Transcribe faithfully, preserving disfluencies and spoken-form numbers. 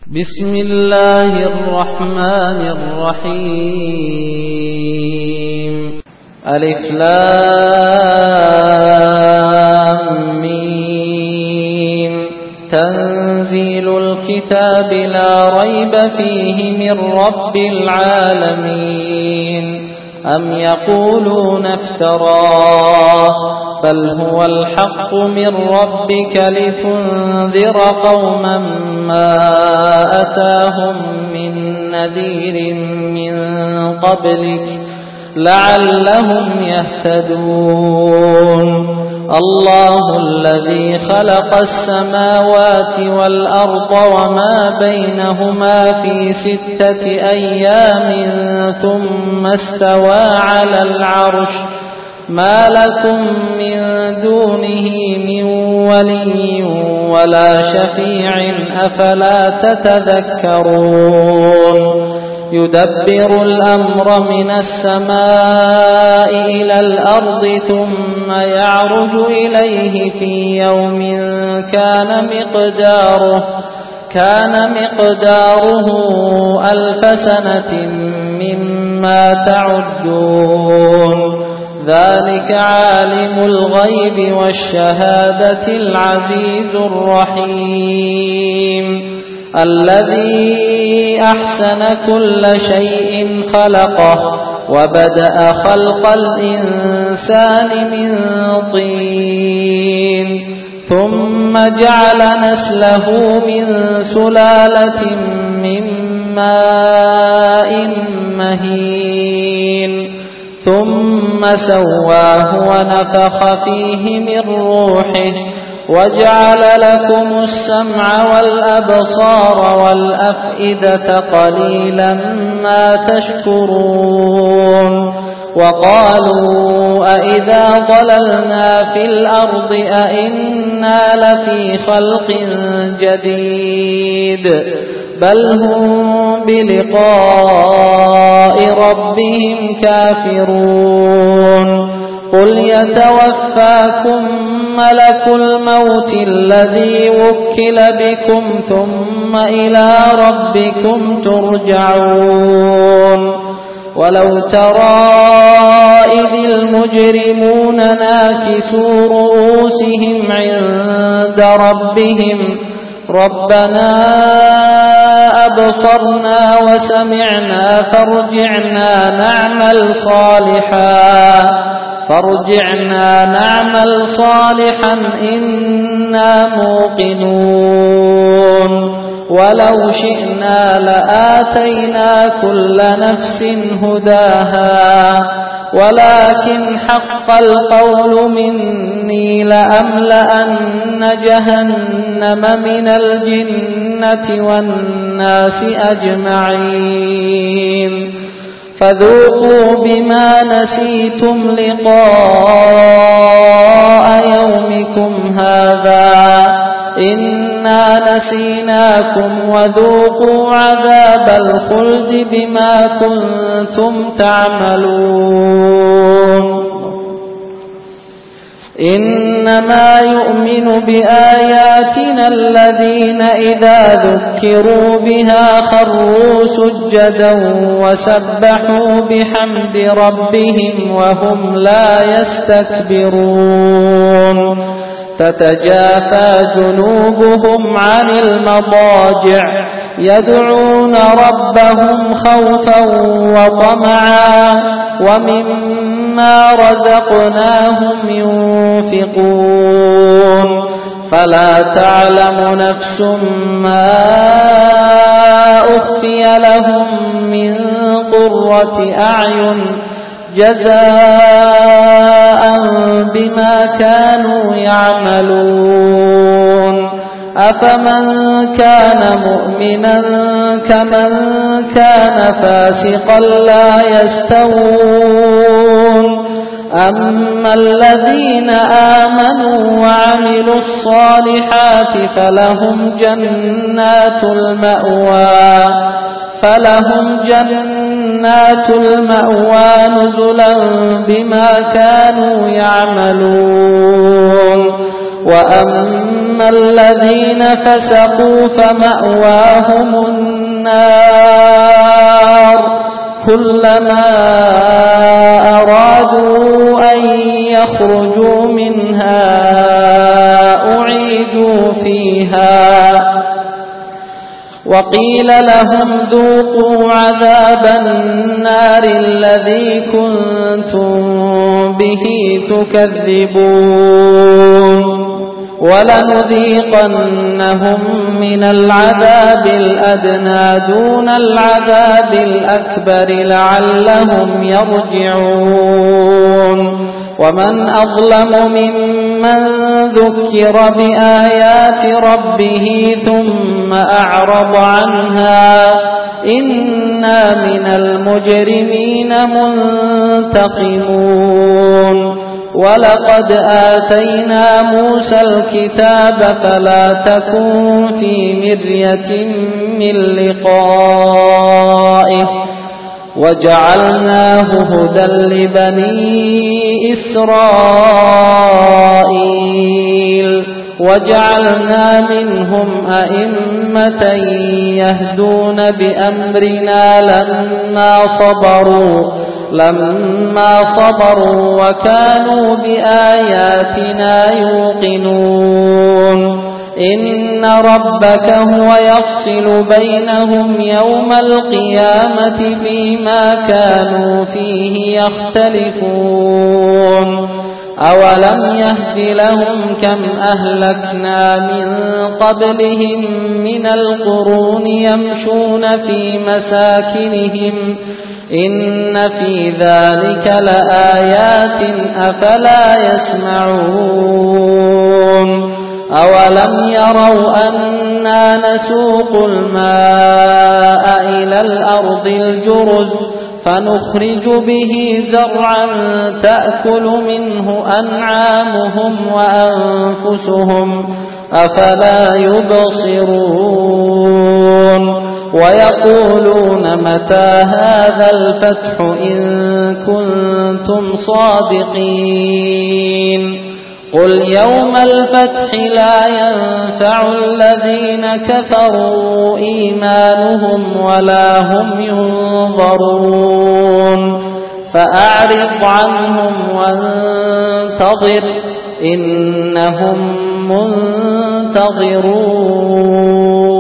بسم الله الرحمن الرحيم. ألف لام ميم. تنزيل الكتاب لا ريب فيه من رب العالمين. أم يقولون افتراه بل هو الحق من ربك لتنذر قوما ما أتاهم من نذير من قبلك لعلهم يهتدون. الله الذي خلق السماوات والأرض وما بينهما في ستة أيام ثم استوى على العرش ما لكم من دونه من ولي ولا شفيع أفلا تتذكرون. يدبر الأمر من السماء إلى الأرض ثم يعرج إليه في يوم كان مقداره كان مقداره ألف سنة مما تعدون. ذلك عالم الغيب والشهادة العزيز الرحيم. الذي أحسن كل شيء خلقه وبدأ خلق الإنسان من طين ثم جعل نسله من سلالة من ماء مهين ثم سواه ونفخ فيه من روحه وجعل لكم السمع والأبصار والأفئدة قليلا ما تشكرون. وقالوا أئذا ضللنا في الأرض أئنا لفي خلق جديد بل هم بلقاء ربهم كافرون. قل يتوفاكم ملك الموت الذي وكل بكم ثم إلى ربكم ترجعون. ولو ترى إذ المجرمون ناكسوا رؤوسهم عند ربهم ربنا أبصرنا وسمعنا فارجعنا نعمل صالحا فارجعنا نعمل صالحا إنا موقنون. ولو شئنا لآتينا كل نفس هداها ولكن حق القول مني لأملأن جهنم من الجنة والناس أجمعين. فذوقوا بما نسيتم لقاء يومكم هذا إنا نسيناكم وذوقوا عذاب الخلد بما كنتم تعملون. إنما يؤمن بآياتنا الذين إذا ذكروا بها خروا سجدا وسبحوا بحمد ربهم وهم لا يستكبرون. تتجافى جنوبهم عن المضاجع يدعون ربهم خوفا وطمعا ومما رزقناهم ينفقون. فلا تعلم نفس ما أخفي لهم من قرة أعين جزاء بما كانوا يعملون. أفمن كان مؤمنا كمن كان فاسقا لا يستوون. أما الذين آمنوا وعملوا الصالحات فلهم جنات المأوى فلهم جنات المأوى نزلا بما كانوا يعملون. وأما أما الذين فسقوا فمأواهم النار كلما أرادوا أن يخرجوا منها أعيدوا فيها وقيل لهم ذوقوا عذاب النار الذي كنتم به تكذبون ولنذيقنهم من العذاب الأدنى دون العذاب الأكبر لعلهم يرجعون ومن أظلم ممن ذكر بآيات ربه ثم أعرض عنها إنا من المجرمين منتقمون ولقد آتينا موسى الكتاب فلا تكن في مرية من لقائه وجعلناه هدى لبني إسرائيل وجعلنا منهم أئمة يهدون بأمرنا لما صبروا لما صبروا وكانوا بآياتنا يوقنون إن ربك هو يفصل بينهم يوم القيامة فيما كانوا فيه يختلفون أولم يهد لهم كم أهلكنا من قبلهم من القرون يمشون في مساكنهم إن في ذلك لآيات أفلا يسمعون أولم يروا أنا نسوق الماء إلى الأرض الجرز فنخرج به زرعا تأكل منه أنعامهم وأنفسهم أفلا يبصرون ويقولون متى هذا الفتح إن كنتم صادقين قل يوم الفتح لا ينفع الذين كفروا إيمانهم ولا هم ينظرون فأعرض عنهم وانتظر إنهم منتظرون